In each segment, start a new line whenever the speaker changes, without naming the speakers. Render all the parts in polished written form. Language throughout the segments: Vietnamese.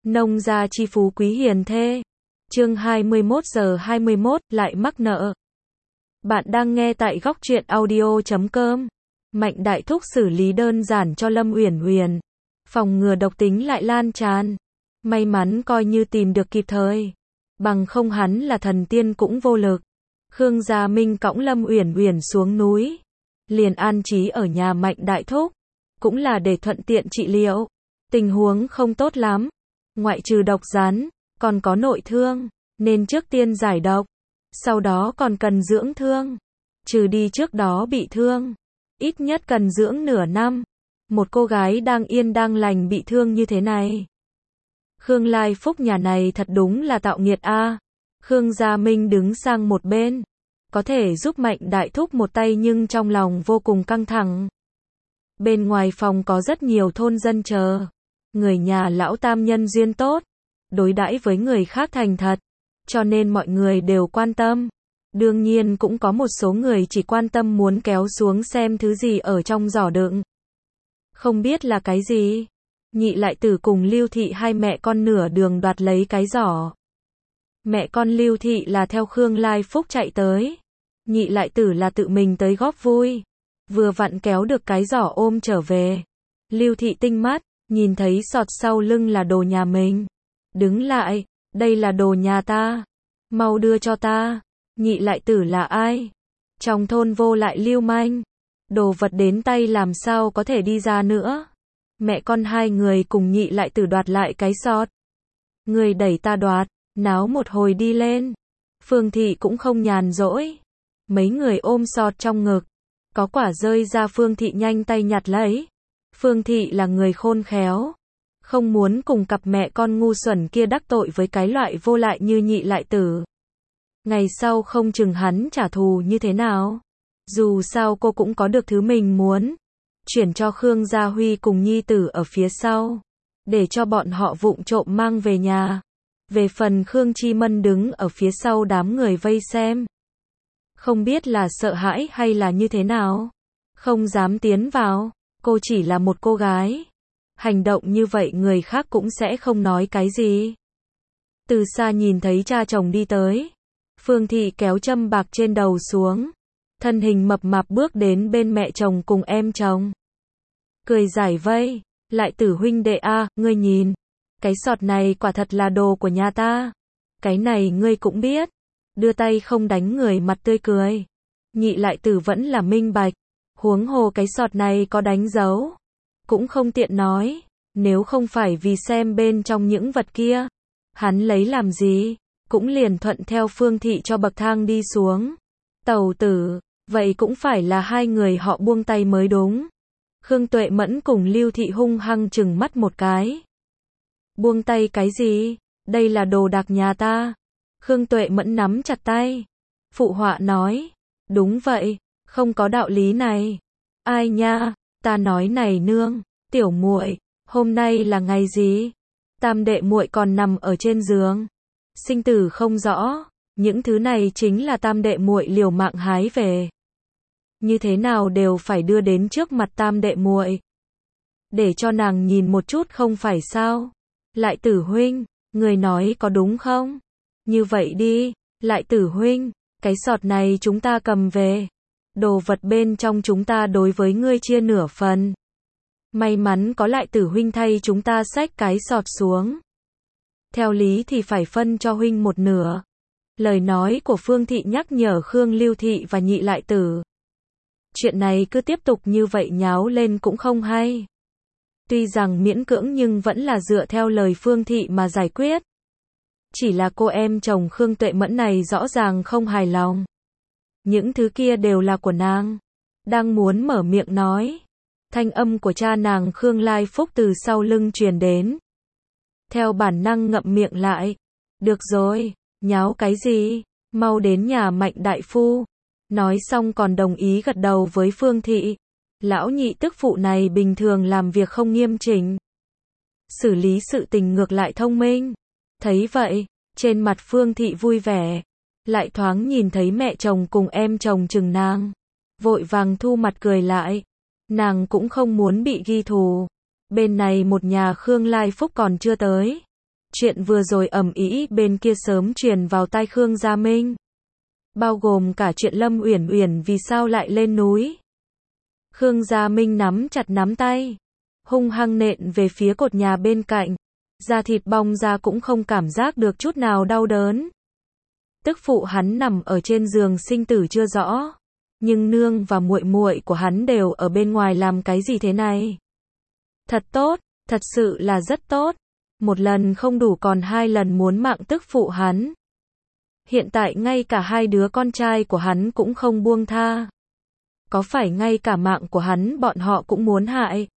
Nông gia chi phú quý hiền thê. Chương 21:21, lại mắc nợ. Bạn đang nghe tại góc truyện audio.com. Mạnh Đại Thúc xử lý đơn giản cho Lâm Uyển Uyển, phòng ngừa độc tính lại lan tràn. May mắn coi như tìm được kịp thời, bằng không hắn là thần tiên cũng vô lực. Khương Gia Minh cõng Lâm Uyển Uyển xuống núi, liền an trí ở nhà Mạnh Đại Thúc, cũng là để thuận tiện trị liệu. Tình huống không tốt lắm, ngoại trừ độc rắn, còn có nội thương, nên trước tiên giải độc, sau đó còn cần dưỡng thương. Trừ đi trước đó bị thương, ít nhất cần dưỡng nửa năm. Một cô gái đang yên đang lành bị thương như thế này. Khương Lai Phúc nhà này thật đúng là tạo nghiệt a. Khương Gia Minh đứng sang một bên, có thể giúp Mạnh Đại Thúc một tay nhưng trong lòng vô cùng căng thẳng. Bên ngoài phòng có rất nhiều thôn dân chờ. Người nhà lão tam nhân duyên tốt, đối đãi với người khác thành thật, cho nên mọi người đều quan tâm. Đương nhiên cũng có một số người chỉ quan tâm muốn kéo xuống xem thứ gì ở trong giỏ đựng. Không biết là cái gì. Nhị Lại Tử cùng Lưu Thị hai mẹ con nửa đường đoạt lấy cái giỏ. Mẹ con Lưu Thị là theo Khương Lai Phúc chạy tới. Nhị Lại Tử là tự mình tới góp vui. Vừa vặn kéo được cái giỏ ôm trở về. Lưu Thị tinh mắt, nhìn thấy sọt sau lưng là đồ nhà mình. Đứng lại, đây là đồ nhà ta. Mau đưa cho ta. Nhị Lại Tử là ai? Trong thôn vô lại lưu manh. Đồ vật đến tay làm sao có thể đi ra nữa. Mẹ con hai người cùng Nhị Lại Tử đoạt lại cái sọt. Người đẩy ta đoạt, náo một hồi đi lên. Phương Thị cũng không nhàn rỗi. Mấy người ôm sọt trong ngực. Có quả rơi ra Phương Thị nhanh tay nhặt lấy. Phương Thị là người khôn khéo, không muốn cùng cặp mẹ con ngu xuẩn kia đắc tội với cái loại vô lại như Nhị Lại Tử. Ngày sau không chừng hắn trả thù như thế nào. Dù sao cô cũng có được thứ mình muốn. Chuyển cho Khương Gia Huy cùng nhi tử ở phía sau, để cho bọn họ vụng trộm mang về nhà. Về phần Khương Chi Mân đứng ở phía sau đám người vây xem. Không biết là sợ hãi hay là như thế nào. Không dám tiến vào. Cô chỉ là một cô gái. Hành động như vậy người khác cũng sẽ không nói cái gì. Từ xa nhìn thấy cha chồng đi tới. Phương Thị kéo châm bạc trên đầu xuống. Thân hình mập mạp bước đến bên mẹ chồng cùng em chồng. Cười giải vây. Lại Tử huynh đệ a, ngươi nhìn. Cái sọt này quả thật là đồ của nhà ta. Cái này ngươi cũng biết. Đưa tay không đánh người mặt tươi cười. Nhị Lại Tử vẫn là minh bạch. Huống hồ cái sọt này có đánh dấu. Cũng không tiện nói. Nếu không phải vì xem bên trong những vật kia, hắn lấy làm gì. Cũng liền thuận theo Phương Thị cho bậc thang đi xuống. Tẩu tử, vậy cũng phải là hai người họ buông tay mới đúng. Khương Tuệ Mẫn cùng Lưu Thị hung hăng chừng mắt một cái. Buông tay cái gì? Đây là đồ đạc nhà ta. Khương Tuệ Mẫn nắm chặt tay. Phụ họa nói. Đúng vậy, không có đạo lý này. Ai nha, ta nói này nương, tiểu muội, hôm nay là ngày gì? Tam đệ muội còn nằm ở trên giường. Sinh tử không rõ, những thứ này chính là tam đệ muội liều mạng hái về. Như thế nào đều phải đưa đến trước mặt tam đệ muội. Để cho nàng nhìn một chút không phải sao? Lại Tử huynh, người nói có đúng không? Như vậy đi, Lại Tử huynh, cái sọt này chúng ta cầm về. Đồ vật bên trong chúng ta đối với ngươi chia nửa phần. May mắn có Lại Tử huynh thay chúng ta xách cái sọt xuống. Theo lý thì phải phân cho huynh một nửa. Lời nói của Phương Thị nhắc nhở Khương Lưu Thị và Nhị Lại Tử. Chuyện này cứ tiếp tục như vậy nháo lên cũng không hay. Tuy rằng miễn cưỡng nhưng vẫn là dựa theo lời Phương Thị mà giải quyết. Chỉ là cô em chồng Khương Tuệ Mẫn này rõ ràng không hài lòng. Những thứ kia đều là của nàng. Đang muốn mở miệng nói. Thanh âm của cha nàng Khương Lai Phúc từ sau lưng truyền đến. Theo bản năng ngậm miệng lại. Được rồi, nháo cái gì? Mau đến nhà Mạnh đại phu. Nói xong còn đồng ý gật đầu với Phương Thị. Lão nhị tức phụ này bình thường làm việc không nghiêm chỉnh. Xử lý sự tình ngược lại thông minh. Thấy vậy, trên mặt Phương Thị vui vẻ. Lại thoáng nhìn thấy mẹ chồng cùng em chồng chừng nàng. Vội vàng thu mặt cười lại. Nàng cũng không muốn bị ghi thù. Bên này một nhà Khương Lai Phúc còn chưa tới. Chuyện vừa rồi ầm ĩ bên kia sớm truyền vào tai Khương Gia Minh. Bao gồm cả chuyện Lâm Uyển Uyển vì sao lại lên núi. Khương Gia Minh nắm chặt nắm tay, hung hăng nện về phía cột nhà bên cạnh. Da thịt bong ra cũng không cảm giác được chút nào đau đớn. Tức phụ hắn nằm ở trên giường sinh tử chưa rõ, nhưng nương và muội muội của hắn đều ở bên ngoài làm cái gì thế này? Thật tốt, thật sự là rất tốt. Một lần không đủ còn hai lần muốn mạng tức phụ hắn. Hiện tại ngay cả hai đứa con trai của hắn cũng không buông tha. Có phải ngay cả mạng của hắn bọn họ cũng muốn hại?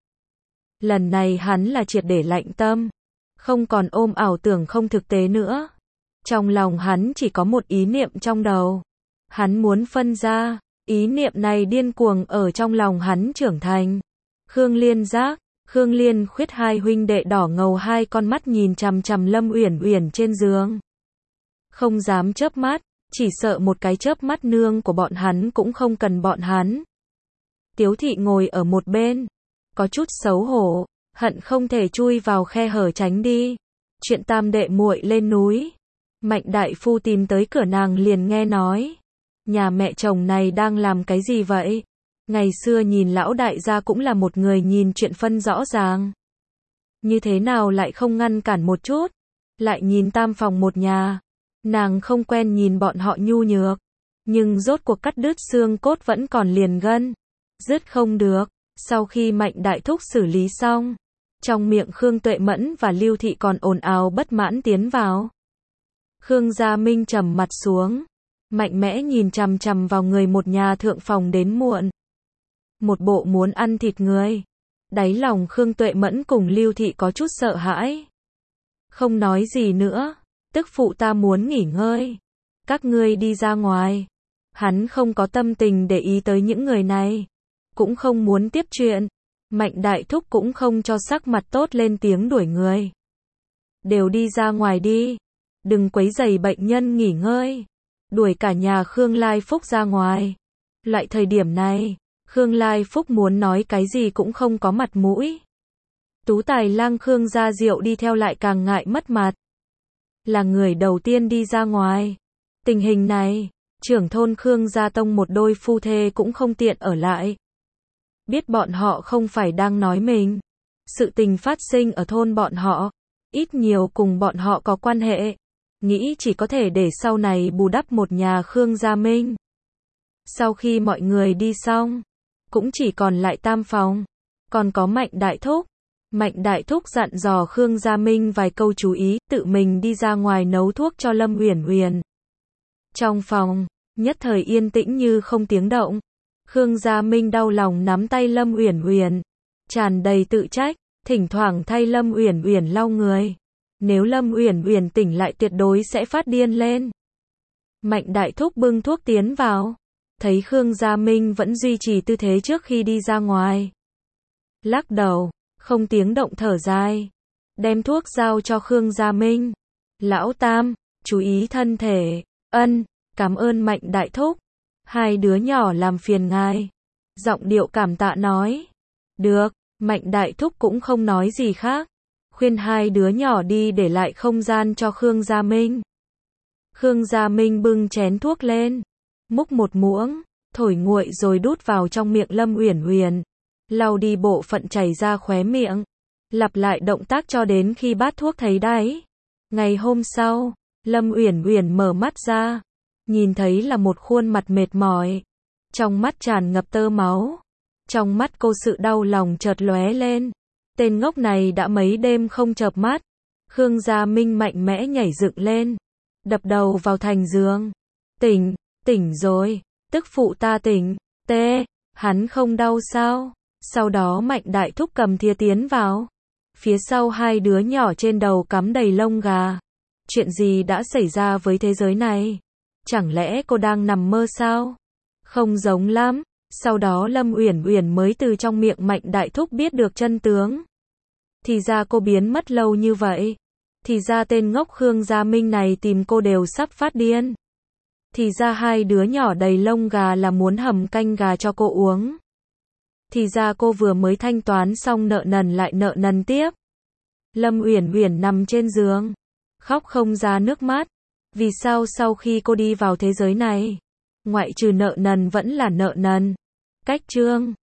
Lần này hắn là triệt để lạnh tâm, không còn ôm ảo tưởng không thực tế nữa. Trong lòng hắn chỉ có một ý niệm trong đầu. Hắn muốn phân ra, ý niệm này điên cuồng ở trong lòng hắn trưởng thành. Khương Liên Giác, Khương Liên Khuyết hai huynh đệ đỏ ngầu hai con mắt nhìn chằm chằm Lâm Uyển Uyển trên giường. Không dám chớp mắt, chỉ sợ một cái chớp mắt nương của bọn hắn cũng không cần bọn hắn. Tiếu thị ngồi ở một bên, có chút xấu hổ, hận không thể chui vào khe hở tránh đi. Chuyện tam đệ muội lên núi, Mạnh đại phu tìm tới cửa nàng liền nghe nói. Nhà mẹ chồng này đang làm cái gì vậy? Ngày xưa nhìn lão đại gia cũng là một người nhìn chuyện phân rõ ràng. Như thế nào lại không ngăn cản một chút? Lại nhìn tam phòng một nhà. Nàng không quen nhìn bọn họ nhu nhược. Nhưng rốt cuộc cắt đứt xương cốt vẫn còn liền gân. Dứt không được. Sau khi Mạnh đại thúc xử lý xong, trong miệng Khương Tuệ Mẫn và Lưu Thị còn ồn ào bất mãn tiến vào. Khương Gia Minh trầm mặt xuống, mạnh mẽ nhìn chằm chằm vào người một nhà thượng phòng đến muộn. Một bộ muốn ăn thịt người. Đáy lòng Khương Tuệ Mẫn cùng Lưu Thị có chút sợ hãi. Không nói gì nữa, tức phụ ta muốn nghỉ ngơi. Các ngươi đi ra ngoài. Hắn không có tâm tình để ý tới những người này. Cũng không muốn tiếp chuyện. Mạnh đại thúc cũng không cho sắc mặt tốt lên tiếng đuổi người. Đều đi ra ngoài đi. Đừng quấy rầy bệnh nhân nghỉ ngơi. Đuổi cả nhà Khương Lai Phúc ra ngoài. Loại thời điểm này, Khương Lai Phúc muốn nói cái gì cũng không có mặt mũi. Tú tài lang Khương Gia Diệu đi theo lại càng ngại mất mặt. Là người đầu tiên đi ra ngoài. Tình hình này, trưởng thôn Khương Gia Tông một đôi phu thê cũng không tiện ở lại. Biết bọn họ không phải đang nói mình. Sự tình phát sinh ở thôn bọn họ, ít nhiều cùng bọn họ có quan hệ. Nghĩ chỉ có thể để sau này bù đắp một nhà Khương Gia Minh. Sau khi mọi người đi xong, cũng chỉ còn lại tam phòng. Còn có Mạnh đại thúc. Mạnh đại thúc dặn dò Khương Gia Minh vài câu chú ý, tự mình đi ra ngoài nấu thuốc cho Lâm Uyển Uyển. Trong phòng, nhất thời yên tĩnh như không tiếng động. Khương Gia Minh đau lòng nắm tay Lâm Uyển Uyển, tràn đầy tự trách, thỉnh thoảng thay Lâm Uyển Uyển lau người. Nếu Lâm Uyển Uyển tỉnh lại tuyệt đối sẽ phát điên lên. Mạnh đại thúc bưng thuốc tiến vào, thấy Khương Gia Minh vẫn duy trì tư thế trước khi đi ra ngoài. Lắc đầu, không tiếng động thở dài, đem thuốc giao cho Khương Gia Minh. Lão Tam, chú ý thân thể. Ân, cảm ơn Mạnh đại thúc. Hai đứa nhỏ làm phiền ngài. Giọng điệu cảm tạ nói. Được, Mạnh đại thúc cũng không nói gì khác. Khuyên hai đứa nhỏ đi để lại không gian cho Khương Gia Minh. Khương Gia Minh bưng chén thuốc lên, múc một muỗng, thổi nguội rồi đút vào trong miệng Lâm Uyển Uyển, lau đi bộ phận chảy ra khóe miệng, lặp lại động tác cho đến khi bát thuốc thấy đáy. Ngày hôm sau, Lâm Uyển Uyển mở mắt ra, nhìn thấy là một khuôn mặt mệt mỏi, trong mắt tràn ngập tơ máu. Trong mắt cô sự đau lòng chợt lóe lên. Tên ngốc này đã mấy đêm không chợp mắt. Khương Gia Minh mạnh mẽ nhảy dựng lên, đập đầu vào thành giường. Tỉnh, tỉnh rồi, tức phụ ta tỉnh. Tê, hắn không đau sao? Sau đó Mạnh đại thúc cầm thìa tiến vào. Phía sau hai đứa nhỏ trên đầu cắm đầy lông gà. Chuyện gì đã xảy ra với thế giới này? Chẳng lẽ cô đang nằm mơ sao? Không giống lắm. Sau đó Lâm Uyển Uyển mới từ trong miệng Mạnh đại thúc biết được chân tướng. Thì ra cô biến mất lâu như vậy. Thì ra tên ngốc Khương Gia Minh này tìm cô đều sắp phát điên. Thì ra hai đứa nhỏ đầy lông gà là muốn hầm canh gà cho cô uống. Thì ra cô vừa mới thanh toán xong nợ nần lại nợ nần tiếp. Lâm Uyển Uyển nằm trên giường, Khóc không ra nước mắt. Vì sao sau khi cô đi vào thế giới này, ngoại trừ nợ nần vẫn là nợ nần? Cách chương